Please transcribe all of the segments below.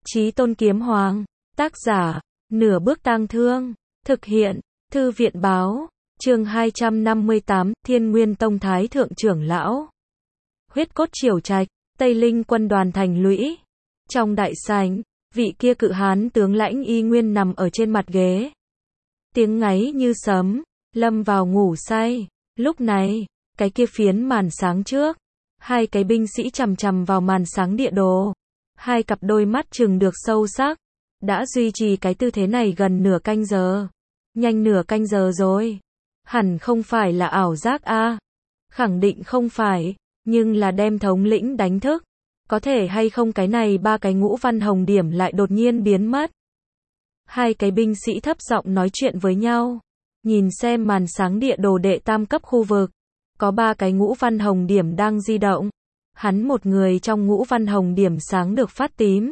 Chí Tôn Kiếm Hoàng, tác giả, Nửa Bước Tang Thương, thực hiện, Thư viện báo, chương 258, Thiên Nguyên Tông Thái Thượng trưởng lão. Huyết cốt triều trạch, Tây Linh quân đoàn thành lũy. Trong đại sảnh, vị kia cự hán tướng lãnh y nguyên nằm ở trên mặt ghế. Tiếng ngáy như sấm, lâm vào ngủ say. Lúc này, cái kia phiến màn sáng trước, hai cái binh sĩ chằm chằm vào màn sáng địa đồ. Hai cặp đôi mắt trừng được sâu sắc, đã duy trì cái tư thế này gần nửa canh giờ. Nhanh nửa canh giờ rồi. Hẳn không phải là ảo giác a. Khẳng định không phải, nhưng là đem thống lĩnh đánh thức. Có thể hay không cái này ba cái ngũ văn hồng điểm lại đột nhiên biến mất. Hai cái binh sĩ thấp giọng nói chuyện với nhau. Nhìn xem màn sáng địa đồ đệ tam cấp khu vực. Có ba cái ngũ văn hồng điểm đang di động. Hắn một người trong ngũ văn hồng điểm sáng được phát tím.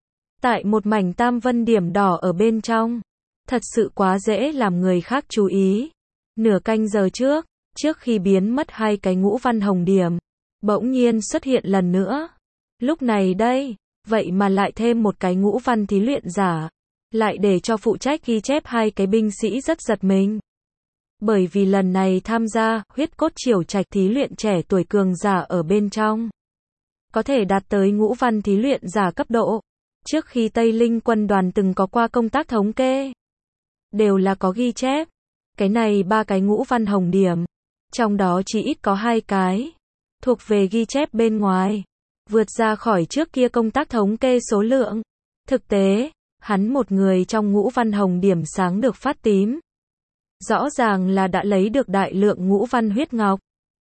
Tại một mảnh tam vân điểm đỏ ở bên trong. Thật sự quá dễ làm người khác chú ý. Nửa canh giờ trước khi biến mất hai cái ngũ văn hồng điểm, bỗng nhiên xuất hiện lần nữa. Lúc này đây, vậy mà lại thêm một cái ngũ văn thí luyện giả, lại để cho phụ trách ghi chép hai cái binh sĩ rất giật mình. Bởi vì lần này tham gia huyết cốt triều trạch thí luyện trẻ tuổi cường giả ở bên trong, có thể đạt tới ngũ văn thí luyện giả cấp độ. Trước khi Tây Linh quân đoàn từng có qua công tác thống kê, đều là có ghi chép. Cái này ba cái ngũ văn hồng điểm, trong đó chỉ ít có hai cái thuộc về ghi chép bên ngoài, vượt ra khỏi trước kia công tác thống kê số lượng. Thực tế, hắn một người trong ngũ văn hồng điểm sáng được phát tím, rõ ràng là đã lấy được đại lượng ngũ văn huyết ngọc.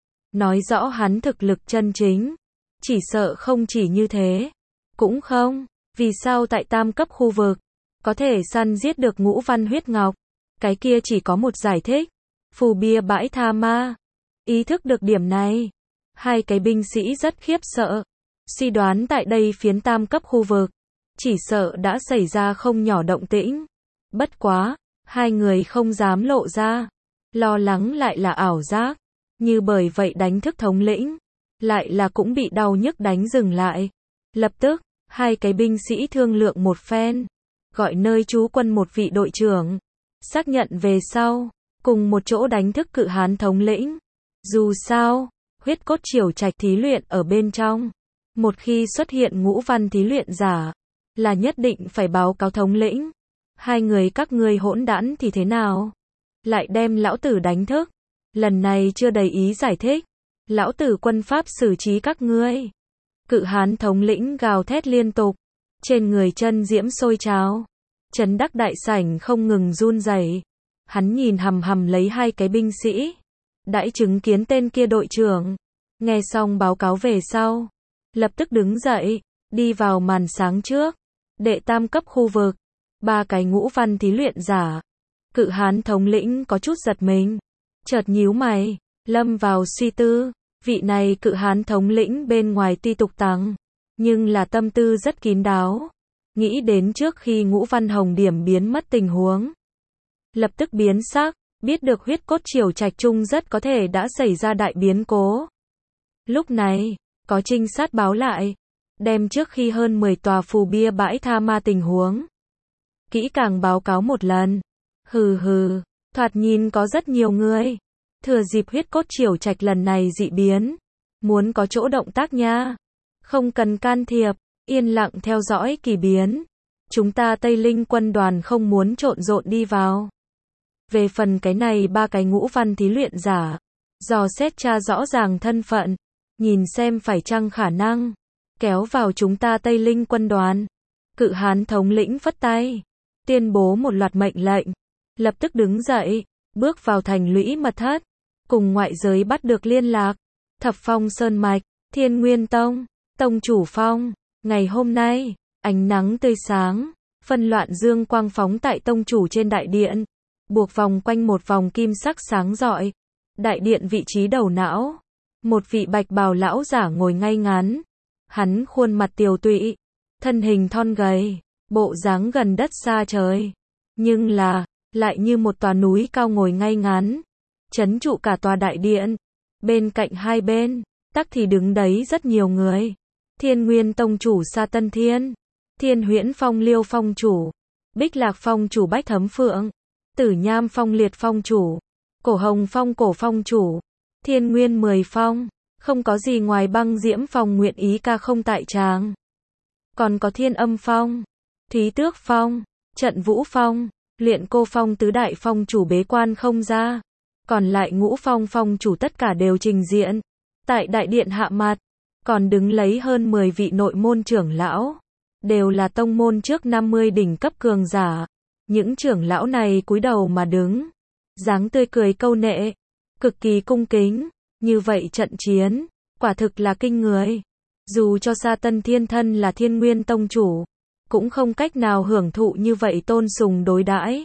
Nói rõ hắn thực lực chân chính, chỉ sợ không chỉ như thế. Cũng không, vì sao tại tam cấp khu vực, có thể săn giết được ngũ văn huyết ngọc? Cái kia chỉ có một giải thích. Phù bia bãi tha ma. Ý thức được điểm này, hai cái binh sĩ rất khiếp sợ. Suy đoán tại đây phiến tam cấp khu vực, chỉ sợ đã xảy ra không nhỏ động tĩnh. Bất quá, hai người không dám lộ ra. Lo lắng lại là ảo giác. Như bởi vậy đánh thức thống lĩnh, lại là cũng bị đau nhức đánh dừng lại. Lập tức, hai cái binh sĩ thương lượng một phen, gọi nơi trú quân một vị đội trưởng, xác nhận về sau, cùng một chỗ đánh thức cự hán thống lĩnh. Dù sao, huyết cốt triều trạch thí luyện ở bên trong, một khi xuất hiện ngũ văn thí luyện giả, là nhất định phải báo cáo thống lĩnh. Hai người các ngươi hỗn đản thì thế nào? Lại đem lão tử đánh thức. Lần này chưa đầy ý giải thích. Lão tử quân pháp xử trí các ngươi. Cự hán thống lĩnh gào thét liên tục, trên người chân diễm sôi trào, chấn đắc đại sảnh không ngừng run rẩy. Hắn nhìn hằm hằm lấy hai cái binh sĩ, đãi chứng kiến tên kia đội trưởng, nghe xong báo cáo về sau, lập tức đứng dậy, đi vào màn sáng trước, đệ tam cấp khu vực, ba cái ngũ văn thí luyện giả. Cự hán thống lĩnh có chút giật mình, chợt nhíu mày, lâm vào suy tư. Vị này cự hán thống lĩnh bên ngoài tuy tục tằng, nhưng là tâm tư rất kín đáo. Nghĩ đến trước khi ngũ văn hồng điểm biến mất tình huống, lập tức biến sắc, biết được huyết cốt triều trạch trung rất có thể đã xảy ra đại biến cố. Lúc này, có trinh sát báo lại, đem trước khi hơn 10 tòa phù bia bãi tha ma tình huống kỹ càng báo cáo một lần. Hừ, thoạt nhìn có rất nhiều người thừa dịp huyết cốt triều trạch lần này dị biến, muốn có chỗ động tác nha. Không cần can thiệp, yên lặng theo dõi kỳ biến. Chúng ta Tây Linh quân đoàn không muốn trộn rộn đi vào. Về phần cái này ba cái ngũ văn thí luyện giả, dò xét tra rõ ràng thân phận, nhìn xem phải chăng khả năng kéo vào chúng ta Tây Linh quân đoàn. Cự hán thống lĩnh phất tay, tuyên bố một loạt mệnh lệnh, lập tức đứng dậy, bước vào thành lũy mật thất, cùng ngoại giới bắt được liên lạc. Thập Phong Sơn Mạch, Thiên Nguyên Tông, Tông chủ Phong. Ngày hôm nay, ánh nắng tươi sáng, phân loạn dương quang phóng tại tông chủ trên đại điện, buộc vòng quanh một vòng kim sắc sáng rọi. Đại điện vị trí đầu não, một vị bạch bào lão giả ngồi ngay ngắn. Hắn khuôn mặt tiều tụy, thân hình thon gầy, bộ dáng gần đất xa trời, nhưng là lại như một tòa núi cao ngồi ngay ngắn, trấn trụ cả tòa đại điện. Bên cạnh hai bên, tắc thì đứng đấy rất nhiều người. Thiên Nguyên Tông chủ Sa Tân Thiên, Thiên Huyễn Phong Liêu Phong chủ, Bích Lạc Phong chủ Bách Thấm Phượng, Tử Nham Phong Liệt Phong chủ, Cổ Hồng Phong Cổ Phong chủ, Thiên Nguyên 10 Phong, không có gì ngoài Băng Diễm Phong nguyện ý ca không tại tràng. Còn có Thiên Âm Phong, Thúy Tước Phong, Trận Vũ Phong, Luyện Cô Phong tứ đại phong chủ bế quan không ra. Còn lại ngũ phong phong chủ tất cả đều trình diện. Tại đại điện hạ mặt, còn đứng lấy hơn 10 vị nội môn trưởng lão. Đều là tông môn trước 50 đỉnh cấp cường giả. Những trưởng lão này cúi đầu mà đứng. Dáng tươi cười câu nệ. Cực kỳ cung kính. Như vậy trận chiến, quả thực là kinh người. Dù cho Sa Tân Thiên thân là Thiên Nguyên tông chủ, cũng không cách nào hưởng thụ như vậy tôn sùng đối đãi.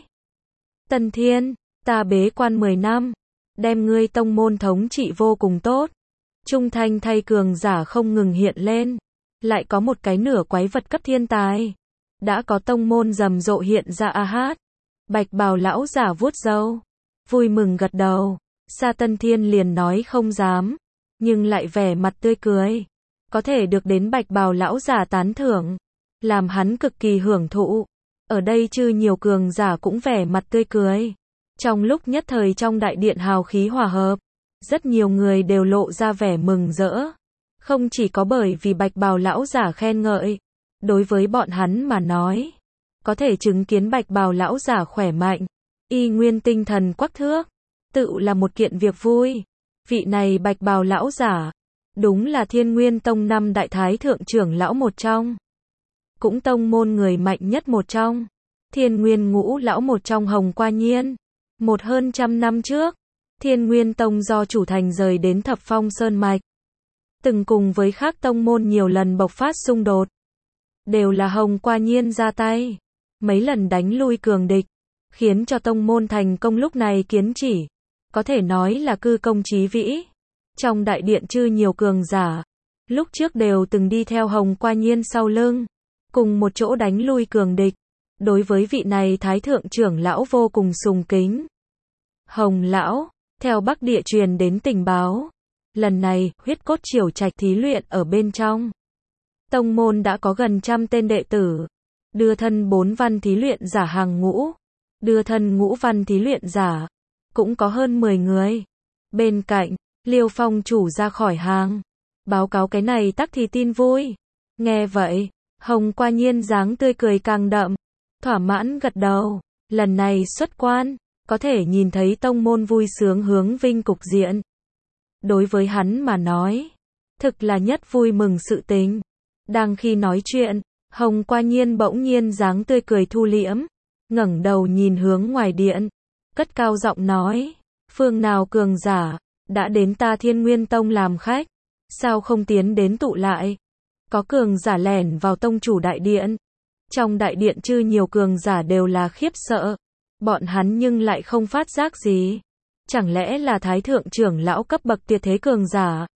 Tân Thiên, ta bế quan 10 năm, đem ngươi tông môn thống trị vô cùng tốt. Trung thành thay cường giả không ngừng hiện lên. Lại có một cái nửa quái vật cấp thiên tài. Đã có tông môn rầm rộ hiện ra a hát. Bạch bào lão giả vuốt râu, vui mừng gật đầu. Sa Tân Thiên liền nói không dám, nhưng lại vẻ mặt tươi cười. Có thể được đến bạch bào lão giả tán thưởng, làm hắn cực kỳ hưởng thụ. Ở đây chư nhiều cường giả cũng vẻ mặt tươi cười. Trong lúc nhất thời trong đại điện hào khí hòa hợp, rất nhiều người đều lộ ra vẻ mừng rỡ. Không chỉ có bởi vì bạch bào lão giả khen ngợi, đối với bọn hắn mà nói, có thể chứng kiến bạch bào lão giả khỏe mạnh, y nguyên tinh thần quắc thước, tự là một kiện việc vui. Vị này bạch bào lão giả, đúng là Thiên Nguyên Tông 5 đại thái thượng trưởng lão một trong. Cũng tông môn người mạnh nhất một trong. Thiên Nguyên ngũ lão một trong Hồng Qua Nhiên. Một hơn trăm năm trước, Thiên Nguyên Tông do chủ thành rời đến Thập Phong Sơn Mạch. Từng cùng với khác tông môn nhiều lần bộc phát xung đột. Đều là Hồng Qua Nhiên ra tay. Mấy lần đánh lui cường địch. Khiến cho tông môn thành công lúc này kiến chỉ. Có thể nói là cư công chí vĩ. Trong đại điện chư nhiều cường giả. Lúc trước đều từng đi theo Hồng Qua Nhiên sau lưng. Cùng một chỗ đánh lui cường địch. Đối với vị này thái thượng trưởng lão vô cùng sùng kính. Hồng lão, theo Bắc Địa truyền đến tình báo. Lần này, huyết cốt triều trạch thí luyện ở bên trong. Tông môn đã có gần 100 tên đệ tử. Đưa thân 4 văn thí luyện giả hàng ngũ. Đưa thân ngũ văn thí luyện giả. Cũng có hơn 10 người. Bên cạnh, Liêu Phong chủ ra khỏi hàng. Báo cáo cái này tắc thì tin vui. Nghe vậy, Hồng Qua Nhiên dáng tươi cười càng đậm. Thỏa mãn gật đầu. Lần này xuất quan, có thể nhìn thấy tông môn vui sướng hướng vinh cục diện. Đối với hắn mà nói, thực là nhất vui mừng sự tình. Đang khi nói chuyện, Hồng Qua Nhiên bỗng nhiên dáng tươi cười thu liễm, ngẩng đầu nhìn hướng ngoài điện, cất cao giọng nói, phương nào cường giả, đã đến ta Thiên Nguyên Tông làm khách, sao không tiến đến tụ lại? Có cường giả lẻn vào tông chủ đại điện. Trong đại điện chư nhiều cường giả đều là khiếp sợ. Bọn hắn nhưng lại không phát giác gì. Chẳng lẽ là thái thượng trưởng lão cấp bậc tuyệt thế cường giả?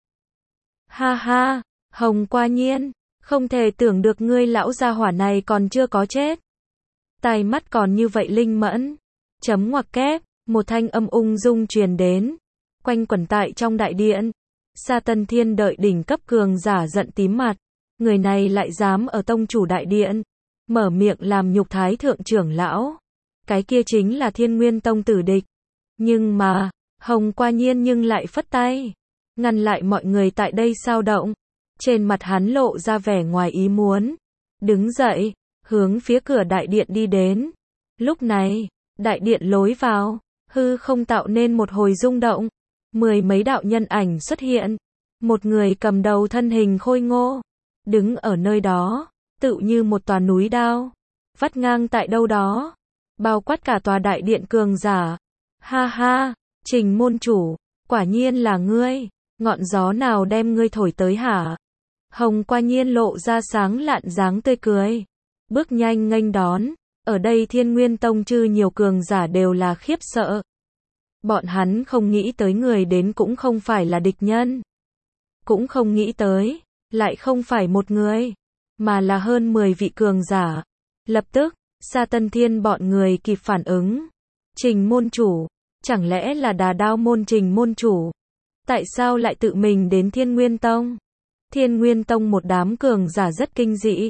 Ha ha, Hồng Qua Nhiên, không thể tưởng được ngươi lão gia hỏa này còn chưa có chết. Tai mắt còn như vậy linh mẫn. Chấm ngoặc kép, một thanh âm ung dung truyền đến. Quanh quẩn tại trong đại điện. Sa Tân Thiên đợi đỉnh cấp cường giả giận tím mặt. Người này lại dám ở tông chủ đại điện. Mở miệng làm nhục thái thượng trưởng lão. Cái kia chính là Thiên Nguyên Tông tử địch. Nhưng mà, Hồng Qua Nhiên nhưng lại phất tay. Ngăn lại mọi người tại đây xao động. Trên mặt hắn lộ ra vẻ ngoài ý muốn. Đứng dậy, hướng phía cửa đại điện đi đến. Lúc này, đại điện lối vào, hư không tạo nên một hồi rung động. 10 mấy đạo nhân ảnh xuất hiện. Một người cầm đầu thân hình khôi ngô. Đứng ở nơi đó, tự như một tòa núi đao. Vắt ngang tại đâu đó. Bao quát cả tòa đại điện cường giả. Ha ha, Trình môn chủ, quả nhiên là ngươi. Ngọn gió nào đem ngươi thổi tới hả? Hồng Qua Nhiên lộ ra sáng lạn dáng tươi cười. Bước nhanh nghênh đón. Ở đây Thiên Nguyên Tông chư nhiều cường giả đều là khiếp sợ. Bọn hắn không nghĩ tới người đến cũng không phải là địch nhân. Cũng không nghĩ tới, lại không phải một người, mà là hơn 10 vị cường giả. Lập tức, Sa Tân Thiên bọn người kịp phản ứng. Trình môn chủ, chẳng lẽ là Đà Đao môn Trình môn chủ? Tại sao lại tự mình đến Thiên Nguyên Tông? Thiên Nguyên Tông một đám cường giả rất kinh dị.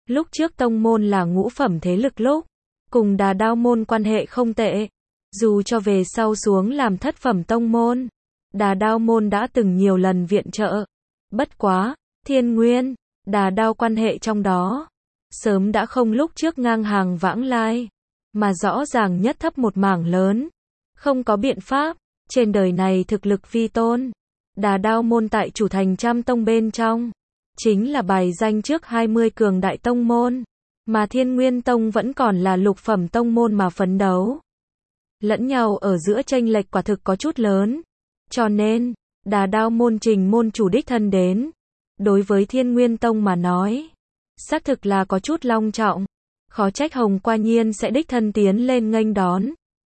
Lúc trước tông môn là ngũ phẩm thế lực lúc, cùng Đà Đao môn quan hệ không tệ. Dù cho về sau xuống làm thất phẩm tông môn, Đà Đao môn đã từng nhiều lần viện trợ. Bất quá, Thiên Nguyên, Đà Đao quan hệ trong đó, sớm đã không lúc trước ngang hàng vãng lai, mà rõ ràng nhất thấp một mảng lớn. Không có biện pháp, trên đời này thực lực vi tôn. Đà Đao môn tại chủ thành Trăm tông bên trong, chính là bài danh trước 20 cường đại tông môn, mà Thiên Nguyên tông vẫn còn là lục phẩm tông môn mà phấn đấu. Lẫn nhau ở giữa chênh lệch quả thực có chút lớn. Cho nên, Đà Đao môn trình môn chủ đích thân đến. Đối với Thiên Nguyên tông mà nói, xác thực là có chút long trọng. Khó trách Hồng Qua Nhiên sẽ đích thân tiến lên nghênh đón.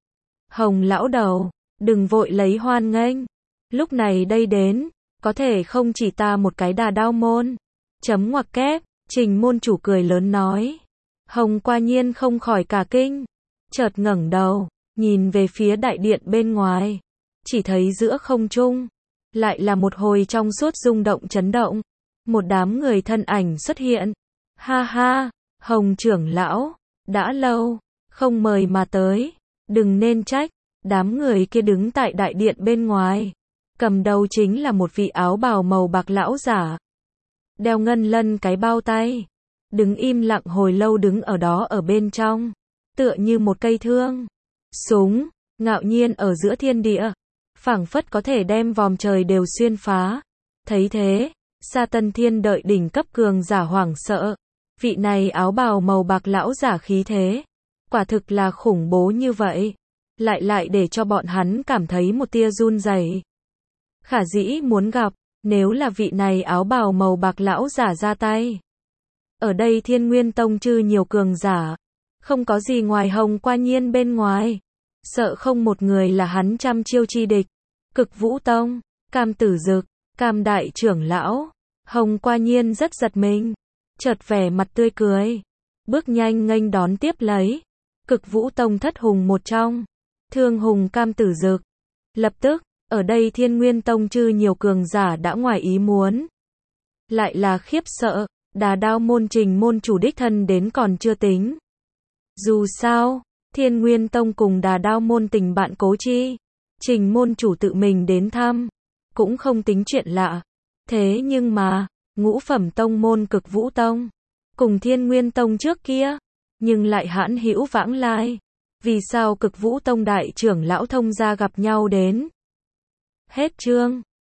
Hồng lão đầu, đừng vội lấy hoan nghênh. Lúc này đây đến, có thể không chỉ ta một cái Đà Đao môn. Chấm ngoặc kép, trình môn chủ cười lớn nói. Hồng Qua Nhiên không khỏi cả kinh. Chợt ngẩng đầu, nhìn về phía đại điện bên ngoài. Chỉ thấy giữa không trung, lại là một hồi trong suốt rung động chấn động. Một đám người thân ảnh xuất hiện. Ha ha, Hồng trưởng lão, đã lâu, không mời mà tới. Đừng nên trách, đám người kia đứng tại đại điện bên ngoài. Cầm đầu chính là một vị áo bào màu bạc lão giả. Đeo ngân lân cái bao tay. Đứng im lặng hồi lâu đứng ở đó ở bên trong. Tựa như một cây thương. Súng, ngạo nhiên ở giữa thiên địa. Phảng phất có thể đem vòm trời đều xuyên phá. Thấy thế, Sa Tân Thiên đợi đỉnh cấp cường giả hoảng sợ. Vị này áo bào màu bạc lão giả khí thế. Quả thực là khủng bố như vậy. Lại để cho bọn hắn cảm thấy một tia run rẩy. Khả dĩ muốn gặp, nếu là vị này áo bào màu bạc lão giả ra tay. Ở đây Thiên Nguyên tông chư nhiều cường giả. Không có gì ngoài Hồng Qua Nhiên bên ngoài. Sợ không một người là hắn trăm chiêu chi địch. Cực Vũ tông, Cam Tử Dực, Cam đại trưởng lão. Hồng Qua Nhiên rất giật mình. Chợt vẻ mặt tươi cười. Bước nhanh nghênh đón tiếp lấy. Cực Vũ tông thất hùng một trong. Thương hùng Cam Tử Dực. Lập tức, ở đây Thiên Nguyên tông chư nhiều cường giả đã ngoài ý muốn. Lại là khiếp sợ, Đà Đao môn trình môn chủ đích thân đến còn chưa tính. Dù sao, Thiên Nguyên tông cùng Đà Đao môn tình bạn cố chi. Trình môn chủ tự mình đến thăm, cũng không tính chuyện lạ. Thế nhưng mà, ngũ phẩm tông môn Cực Vũ tông, cùng Thiên Nguyên tông trước kia, nhưng lại hãn hữu vãng lai. Vì sao Cực Vũ tông đại trưởng lão thông gia gặp nhau đến? Hết chương.